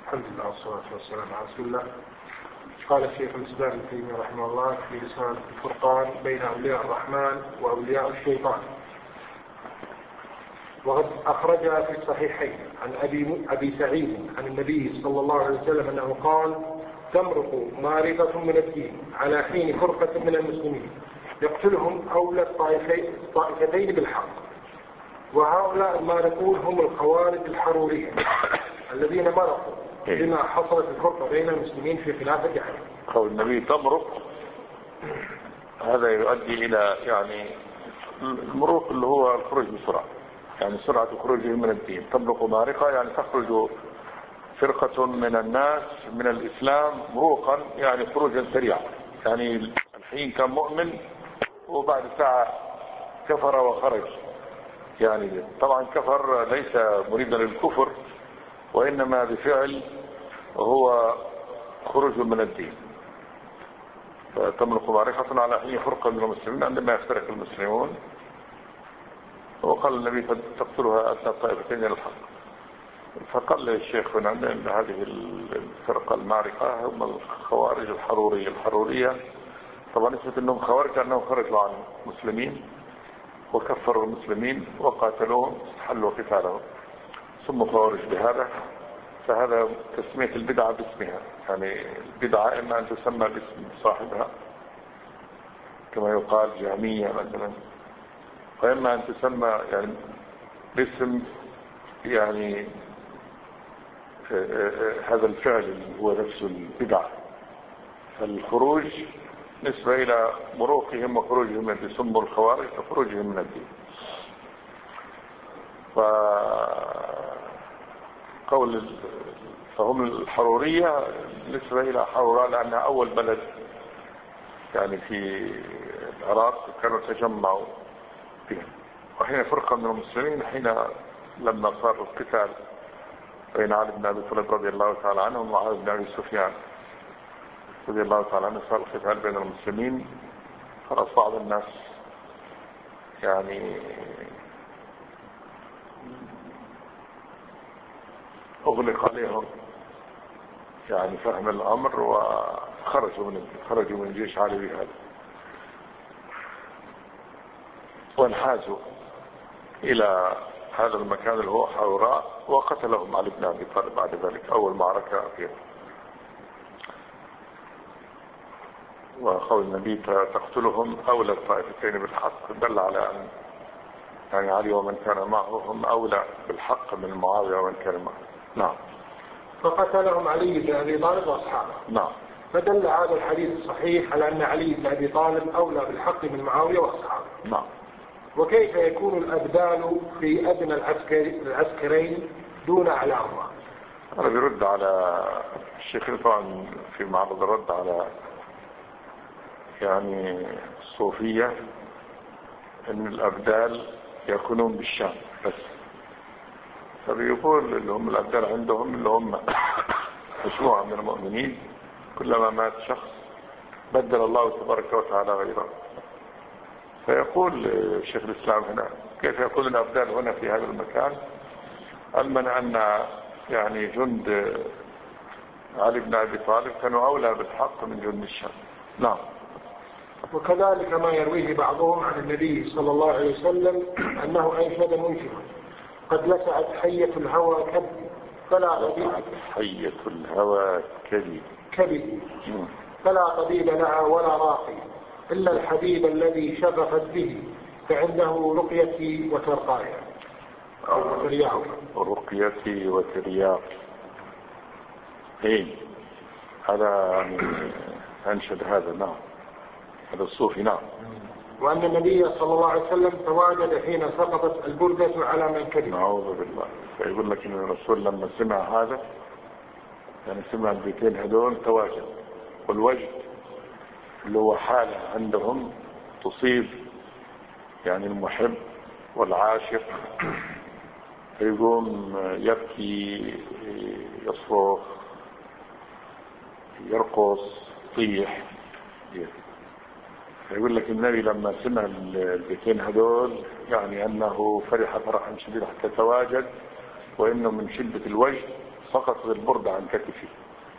الحمد لله والصلاة والسلام على رسول الله. قال الشيخ الإسلام ابن تيمية رحمه الله في رسالة الفرقان بين أولياء الرحمن وأولياء الشيطان، وقد أخرج في الصحيحين عن أبي سعيد عن النبي صلى الله عليه وسلم أنه قال: تمرق مارقة من الدين على حين فرقة من المسلمين يقتلهم أولى الطائفتين بالحق، وهؤلاء المارقون هم الخوارج الحرورية الذين مرقوا بما حصلت الفرقة بين المسلمين في خلافة علي. قول النبي تمرق، هذا يؤدي إلى يعني المروق اللي هو الخروج بسرعة، يعني سرعة خروجه من الدين. تمرق مارقة يعني تخرج فرقة من الناس من الإسلام مروقا، يعني خروجا سريعا. يعني الحين كان مؤمن وبعد ساعة كفر وخرج، يعني طبعا كفر ليس مريدا للكفر، وإنما بفعل هو خروج من الدين. فتمرق مارقة على حين فرقة من المسلمين عندما يفترق المسلمون، وقال النبي تقتلها أدنى الطائفتين الحق. فقال الشيخ هنا أن هذه الفرقة المارقة هم الخوارج الحرورية. طبعا نسبة أنهم خوارج أنهم خرجوا عن المسلمين وكفروا المسلمين وقاتلوهم استحلوا قتالهم، ثم خوارج بهذا. فهذا تسمية البدعة باسمها، يعني البدعة إما أن تسمى باسم صاحبها كما يقال جهمية مثلا، وإما أن تسمى يعني باسم يعني هذا الفعل اللي هو نفس البدعة. فالخروج نسبة إلى مروقهم وخروجهم من الدين، سموا الخوارج وخروجهم من الدين. فهم الحرورية نسبة إلى حرورة لأنها أول بلد يعني في العراق كانوا تجمعوا فيها. وحين فرقة من المسلمين حين لما صار القتال بين علي بن أبي طالب رضي الله تعالى عنه ومعاوية بن أبي سفيان رضي الله تعالى عنه، صار القتال بين المسلمين، خلاص بعض الناس يعني أغلق عليهم يعني فهم الأمر وخرجوا من جيش علي بهذا، وانحازوا إلى هذا المكان اللي هو حوراء، وقتلهم علي بن أبي طالب بعد ذلك أول معركة فيها. وقول النبي تقتلهم أولى الطائفتين بالحق دل على أن يعني علي ومن كان معه هم أولى بالحق من معاوية ومن كان معه. نعم. فقتلهم علي بن أبي طالب وأصحابه. نعم. فدل هذا الحديث الصحيح على أن علي بن أبي طالب أولى بالحق من معاوية وأصحابه. نعم. وكيف يكون الأبدال في أدنى العسكرين دون أعلاهما؟ أنا برد على الشيخ طبعا في معرض الرد على يعني الصوفية أن الأبدال يكونون بالشام بس. فبيقول اللي هم الأبدال عندهم اللي هم مجموعة من المؤمنين، كلما مات شخص بدل الله تبارك وتعالى غيره. فيقول الشيخ الإسلام هنا كيف يكون الأبدال هنا في هذا المكان، علما أن يعني جند علي بن أبي طالب كانوا أولى بالحق من جند الشام. نعم. وكذلك ما يرويه بعضهم عن النبي صلى الله عليه وسلم أنه أنشد منشدا: قد لسعت حية الهوى كبدي فلا طبيب لها ولا راقي إلا الحبيب الذي شغفت به، فعنده رقيتي وترقاي أو ترياق. رقيتي وترياق هذا أنشد هذا. نعم. هذا الصوفي. نعم. وأن النبي صلى الله عليه وسلم تواجد حين سقطت البردة على منكبه. نعوذ بالله. فيقول لك إن الرسول لما سمع هذا يعني سمع البيتين هذول تواجد، والوجد اللي هو حالة عندهم تصيب يعني المحب والعاشق، فيقوم يبكي يصرخ يرقص يطيح. يقول لك النبي لما سمع البيتين هذول يعني أنه فرح فرحا شديدا حتى تواجد، وإنه من شدة الوجد سقط بالبرد عن كتفه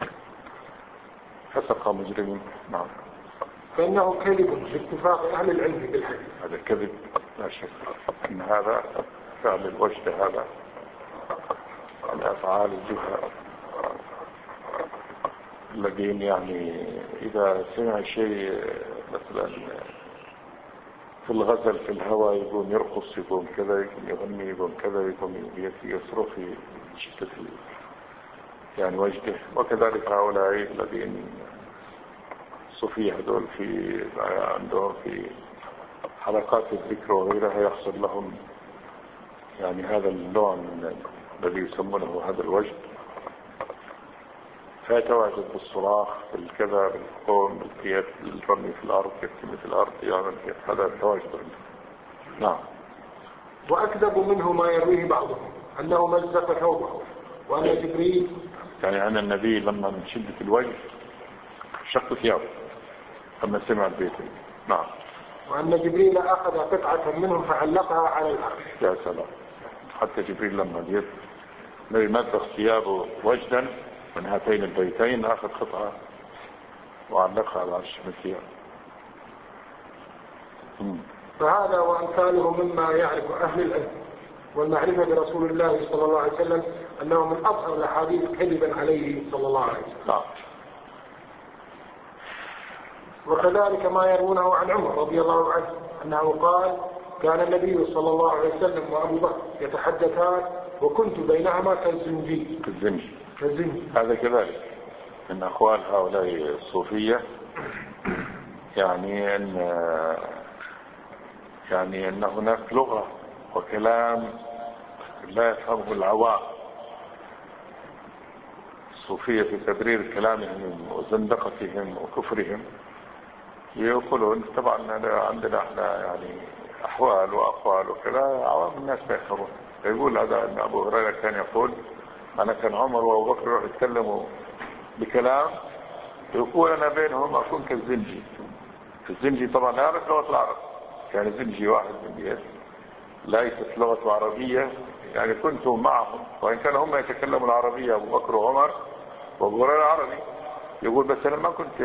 فسق مجرم. نعم. فإنه كذب باتفاق أهل العلم بالحديث. هذا كذب لا شك أن هذا فعل الوجد، هذا الأفعال الجهال الذين يعني إذا سمع شيء مثلا في الغزل في الهواء يقوم يرقص، يقوم كذا، يقوم يغني، يقوم كذا، يقوم يصرخ في شدة يعني وجده. وكذلك هؤلاء الذين الصوفية هذول في عندهم في حلقات الذكر وغيرها يحصل لهم يعني هذا النوع من الذي يسمونه هذا الوجد، فيتواجد بالصراخ بالكذا بالقوم بالكيف بالرمي في الأرض يكتم في الأرض يعمل هذا التواجد عنده. نعم. وأكذب منه ما يرويه بعضهم أنه مزق ثوبه وأن جبريل يعني أن النبي لما من شدة الوجد شق ثيابه لما سمع البيت. نعم. وأن جبريل أخذ قطعة منهم فعلقها على العرش. يا سلام. حتى جبريل لما يمزق ثيابه وجدا من هاتين البيتين أخذ قطعة وعلقها على العرش من ثيابه. فهذا وأمثاله مما يعرف أهل العلم والمعرفة برسول الله صلى الله عليه وسلم أنه من أظهر الأحاديث كذبا عليه صلى الله عليه وسلم. نعم. وكذلك ما يروونه عن عمر رضي الله عنه أنه قال كان النبي صلى الله عليه وسلم وأبو بكر يتحدثان وكنت بينهما كالزنجي. هذا كذلك من أقوال هؤلاء الصوفية، يعني أن هناك لغة وكلام لا يفهمه العوام. الصوفية في تبرير كلامهم وزندقتهم وكفرهم يقولون طبعا عندنا احنا يعني أحوال وأقوال وكذا عوام الناس ما يفهمون. يقول هذا أن أبو هريرة كان يقول أنا كان عمر وأبو بكر يروح يتكلموا بكلام يقول أنا بينهم أكون كالزنجي. الزنجي طبعا لا يعرف لغة العرب، كان الزنجي واحد من بيت ليست لغة عربية، يعني كنت معهم وإن كان هم يتكلموا العربية أبو بكر وعمر وأبو هريرة عربي. يقول بس أنا ما كنت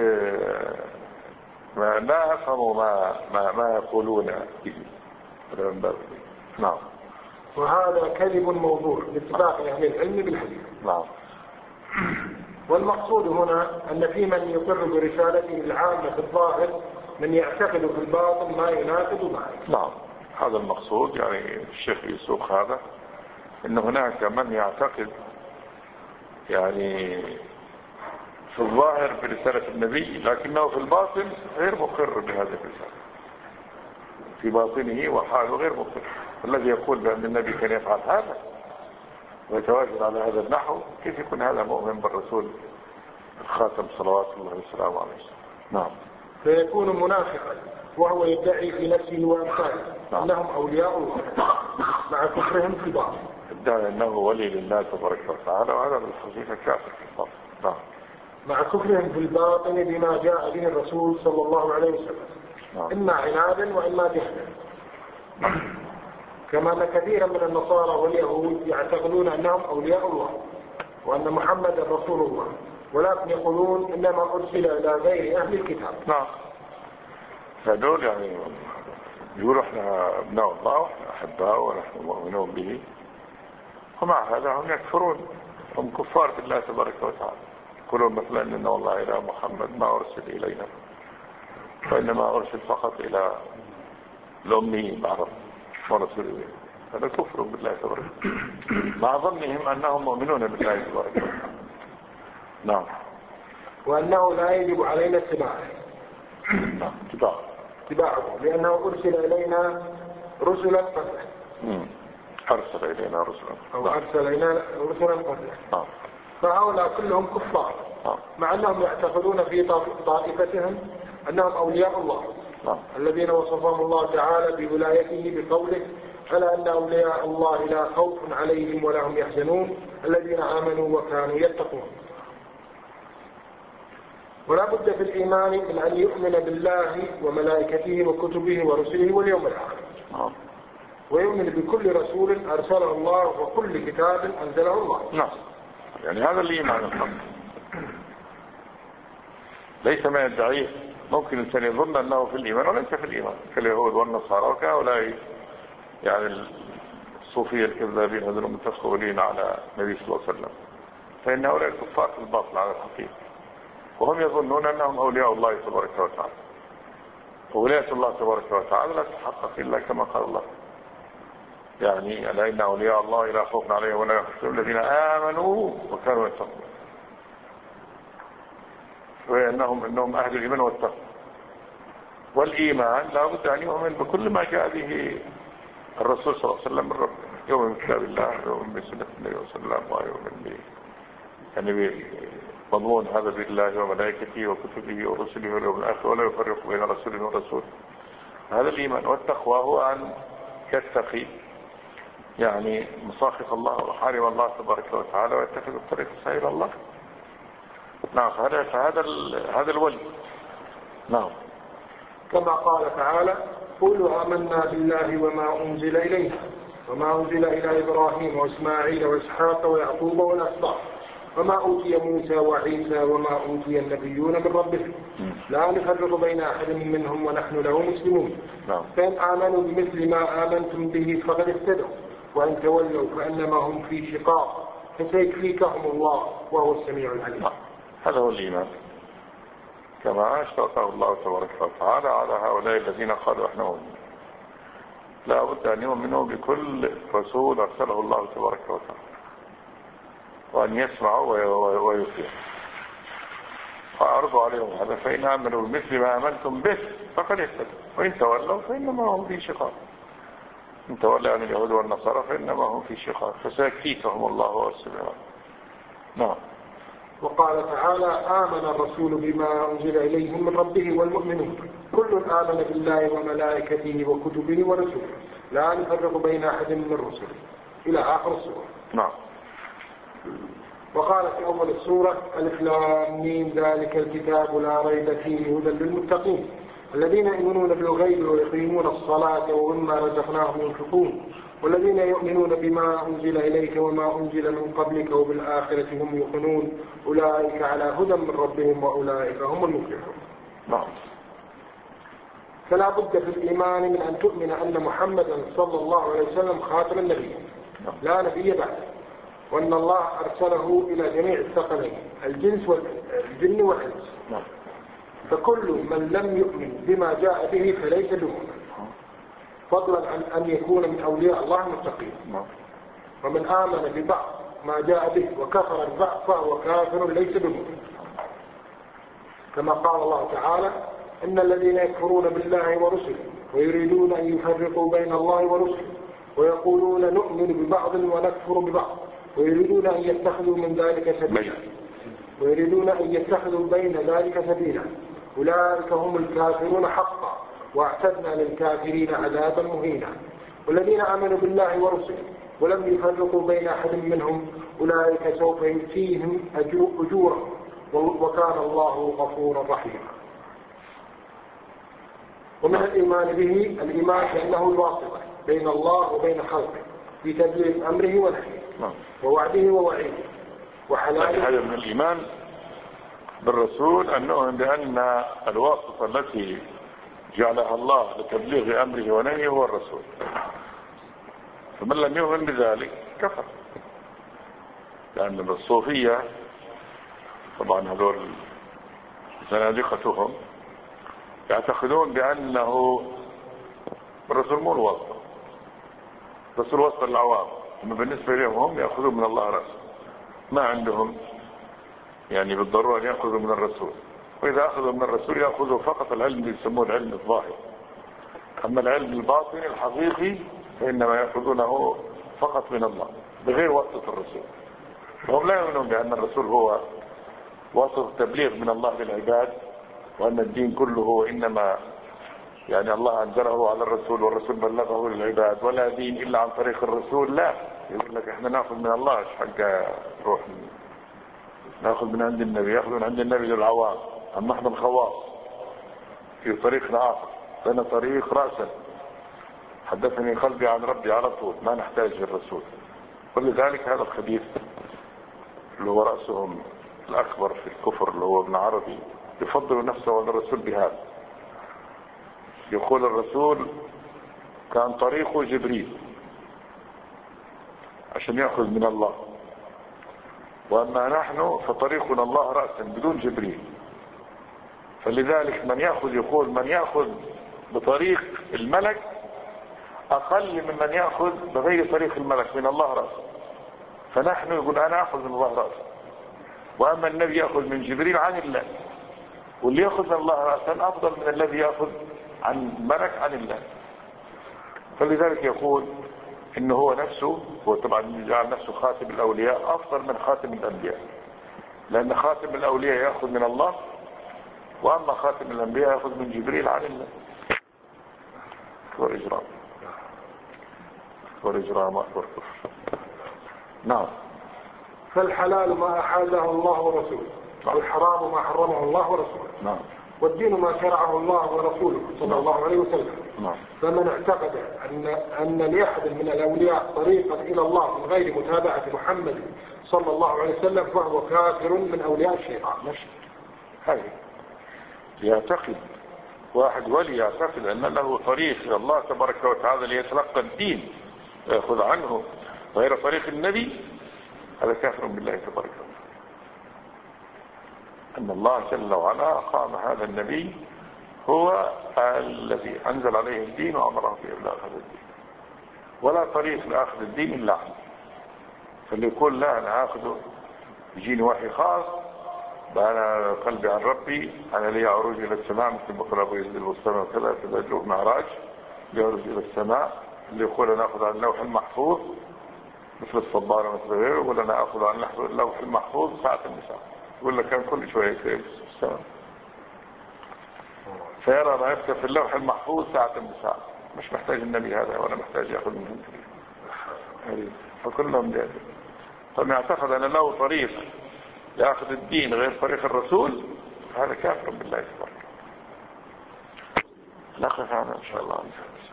لا أفهم ما يقولون به. نعم. وهذا كذب موضوع باتفاق أهل العلم بالحديث. نعم. والمقصود هنا أن في من يقر برسالته العامة في الظاهر من يعتقد في الباطن ما يناسب ذلك. نعم هذا المقصود، يعني الشيخ يسوق هذا أن هناك من يعتقد يعني في الظاهر برسالة النبي لكنه في الباطن غير مقر بهذه الرسالة، في باطنه وحاله غير مقر. الذي يقول بأن النبي كان يفعل هذا ويتواجد على هذا النحو كيف يكون هذا مؤمن بالرسول الخاتم صلوات الله وسلامه عليه؟ نعم. فيكون منافقا وهو يدعي في نفسه وأمثاله أنهم أولياء الله مع كفرهم في الباطن. يدعي أنه ولي لله تبارك وتعالى وهذا بالحقيقة كافر في الباطن. نعم. مع كفرهم في الباطن بما جاء به الرسول صلى الله عليه وسلم. نعم. إما عنادا وإما جهلا. كما أن كثيرا من النصارى واليهود يعتقدون أنهم أولياء الله وأن محمد رسول الله، ولكن يقولون إنما أرسل إلى غير أهل الكتاب. نعم. فدول يعني يقولوا احنا ابناء الله واحنا أحباء ونحن مؤمنون به، ومع هذا هم يكفرون، هم كفار بالله تبارك وتعالى. يقولون مثلا إن والله إلى محمد ما أرسل إلينا وإنما أرسل فقط إلى الأمي العرب ورسول الله. هذا كفر بالله تبارك مع ظنهم أنهم مؤمنون بالله تبارك وتعالى. نعم. وأنه لا يجب علينا اتباعه. نعم. اتباعه لأنه أرسل إلينا رسلا قبله. أرسل إلينا رسلا أو أرسل إلينا رسلا قبله. فهؤلاء كلهم كفار مع أنهم يعتقدون في طائفتهم أنهم أولياء الله الذين وصفهم الله تعالى بولايته بقوله ألا أن أولياء الله لا خوف عليهم ولا هم يحزنون الذين آمنوا وكانوا يتقون. ولا بد في الإيمان من أن يؤمن بالله وملائكته وكتبه ورسله واليوم الآخر، ويؤمن بكل رسول أرسله الله وكل كتاب أنزله الله. يعني هذا الإيمان الحق، ليس ما يدعيه. ممكن الإنسان يظن أنه في الإيمان وليس في الإيمان، كاليهود والنصارى وكهؤلاء يعني الصوفية الكذابين هذول المتخولين على النبي صلى الله عليه وسلم، فإن هؤلاء الكفار في الباطل على الحقيقة، وهم يظنون أنهم أولياء الله تبارك وتعالى. وولاية الله تبارك وتعالى لا تتحقق إلا كما قال الله، يعني ألا إن أولياء الله لا خوف عليهم ولا يحزنون الذين آمنوا وكانوا يتقون، وإنهم أهل الإيمان والتقوى. والإيمان لا بد أن يؤمن بكل ما جاء به الرسول صلى الله عليه وسلم من ربه، يؤمن بكتاب الله ويؤمن بسنة النبي صلى الله عليه وسلم، ويؤمن يعني بمضمون هذا بالله وملائكته وكتبه ورسله واليوم الآخر، ولا يفرق بين رسول ورسول. هذا الإيمان. والتقوى هو أن يتقي يعني مصاخف الله وحارم الله تبارك وتعالى ويتخذ الطريق السهل الله. نعم، هذا الولي. نعم. كما قال تعالى: قولوا آمنا بالله وما أنزل إلينا وما أنزل إلى إبراهيم وإسماعيل وإسحاق ويعقوب والأسباط وما أوتي موسى وعيسى وما أوتي النبيون من ربهم لا نفرق بين أحد منهم ونحن له مسلمون. فإن آمنوا بمثل ما آمنتم به فقد اهتدوا، وإن تولوا فإنما هم في شقاق فسيكفيكهم الله وهو السميع العليم. هذا هو الإيمان كما اشترطه الله تبارك وتعالى على هؤلاء الذين قالوا احنا مؤمنون. لا بد أن يؤمنوا بكل رسول أرسله الله تبارك وتعالى، وأن يسمعوا ويطيعوا. فأعرضوا عليهم هذا، فإن آمنوا بمثل ما آمنتم به فقد اهتدوا، وإن تولوا فإنما هم في شقاق. إن تولوا عن اليهود والنصارى فإنما هم في شقاق فسيكفيكهم الله وهو السميع العليم. نعم. وقال تعالى: آمن الرسول بما أنزل إليه من ربه والمؤمنون كل آمن بالله وملائكته وكتبه ورسوله لا نفرق بين أحد من رسله إلى آخر السورة. نعم. وقال في أول السورة: ألف لام ميم ذلك الكتاب لا ريب فيه هدى للمتقين الذين يؤمنون بالغيب ويقيمون الصلاة ومما رزقناهم ينفقون والذين يؤمنون بما أنزل إليك وما أنزل من قبلك وبالآخرة هم يوقنون أولئك على هدى من ربهم وأولئك هم المفلحون. نعم. فلا بد في الإيمان من أن تؤمن أن محمدا صلى الله عليه وسلم خاتم النبي لا نبي بعده، وأن الله أرسله إلى جميع الثقلين الجن والإنس. فكل من لم يؤمن بما جاء به فليس بمؤمن، فضلا عن أن يكون من أولياء الله المتقين. ومن آمن ببعض ما جاء به وكفر ببعض فهو كافر ليس بمؤمن، كما قال الله تعالى: إن الذين يكفرون بالله ورسله ويريدون أن يفرقوا بين الله ورسله ويقولون نؤمن ببعض ونكفر ببعض ويريدون أن يتخذوا بين ذلك سبيلا أولئك هم الكافرون حقا واعتدنا للكافرين عذابا مهينا. والذين آمنوا بالله ورسله ولم يفرقوا بين أحد منهم أولئك سوف يؤتيهم أجورهم وكان الله غفورا رحيما. ومن الإيمان به الإيمان بأنه الواسطة بين الله وبين خلقه في تبليغ أمره ونهيه ووعده ووعيده وحلاله. هذا من الإيمان بالرسول أن نؤمن بأن الواسطة التي جعلها الله لتبليغ أمره ونهيه هو الرسول، فمن لم يؤمن بذلك كفر. لأن الصوفية طبعا هذول زنادقتهم يعتقدون بأنه الرسول مو الواسطة، الرسول واسطة للعوام، أما بالنسبة لهم هم يأخذون من الله رأسه، ما عندهم يعني بالضرورة أن يأخذوا من الرسول، وإذا أخذوا من الرسول يأخذوا فقط العلم اللي يسموه العلم الظاهر، أما العلم الباطن الحقيقي فإنما يأخذونه فقط من الله بغير واسطة الرسول. وهم لا يؤمنون بأن الرسول هو واسطة تبليغ من الله للعباد، وأن الدين كله هو إنما يعني الله أنزله على الرسول والرسول بلغه للعباد، ولا دين إلا عن طريق الرسول. لا، يقول لك إحنا نأخذ من الله، إيش حق روح نأخذ من عند النبي، يأخذ من عند النبي للعوام، أما إحنا الخواص في طريقنا آخر، لنا طريق رأسا حدثني قلبي عن ربي على طول، ما نحتاج للرسول. ولذلك هذا الخبيث اللي هو رأسهم الأكبر في الكفر اللي هو ابن عربي يفضل نفسه على الرسول بهذا. يقول الرسول كان طريقه جبريل عشان يأخذ من الله، وأما نحن فطريقنا الله رأسا بدون جبريل. فلذلك من يأخذ يقول من يأخذ بطريق الملك أقل من يأخذ بغير طريق الملك من الله رأسا. فنحن يقول أنا أخذ من الله رأسا، وأما النبي يأخذ من جبريل عن الله، واللي يأخذ من الله رأسا أفضل من الذي يأخذ عن ملك عن الله. فلذلك يقول إنه هو نفسه، هو طبعا جعل نفسه خاتم الأولياء أفضل من خاتم الأنبياء، لأن خاتم الأولياء يأخذ من الله، وأما خاتم الأنبياء يأخذ من جبريل عن الله. أكبر إجرام، أكبر إجرام، أكبر كفر. نعم. فالحلال ما أحاله الله ورسوله، والحرام ما حرمه الله ورسوله. نعم. والدين ما شرعه الله ورسوله صلى الله عليه وسلم. نعم. فمن اعتقد أن لأحد من الأولياء طريقا إلى الله من غير متابعة محمد صلى الله عليه وسلم فهو كافر من أولياء الشيطان. ماشي. هذه يعتقد واحد ولي يعتقد أن له طريق إلى الله تبارك وتعالى ليتلقى الدين ويأخذ عنه غير طريق النبي، هذا كافر بالله تبارك وتعالى. أن الله جل وعلا قام هذا النبي هو الذي أنزل عليه الدين وأمره بإبلاغ هذا الدين، ولا طريق لأخذ الدين إلا عنه. فاللي يقول لا أنا أخذه يجيني وحي خاص أنا قلبي عن ربي، أنا لي عروج إلى السماء مثل بقول أبو يزيد البستاني وكذا تدعوه معراج يعرج إلى السماء. اللي يقول أنا أخذ عن اللوح المحفوظ مثل الصبارة مثل غيره، يقول أنا أخذ عن اللوح المحفوظ ساعة النساء، يقول لك كان كل شوية في السماء فيرى ما يبقى في اللوح المحفوظ ساعة النساء. مش محتاج النبي هذا ولا محتاج يأخذ منهم طريق، فكلهم ذلك. فمن يعتقد أن له طريق لأخذ الدين غير طريق الرسول هذا كافر بالله تبارك. نقف هذا إن شاء الله.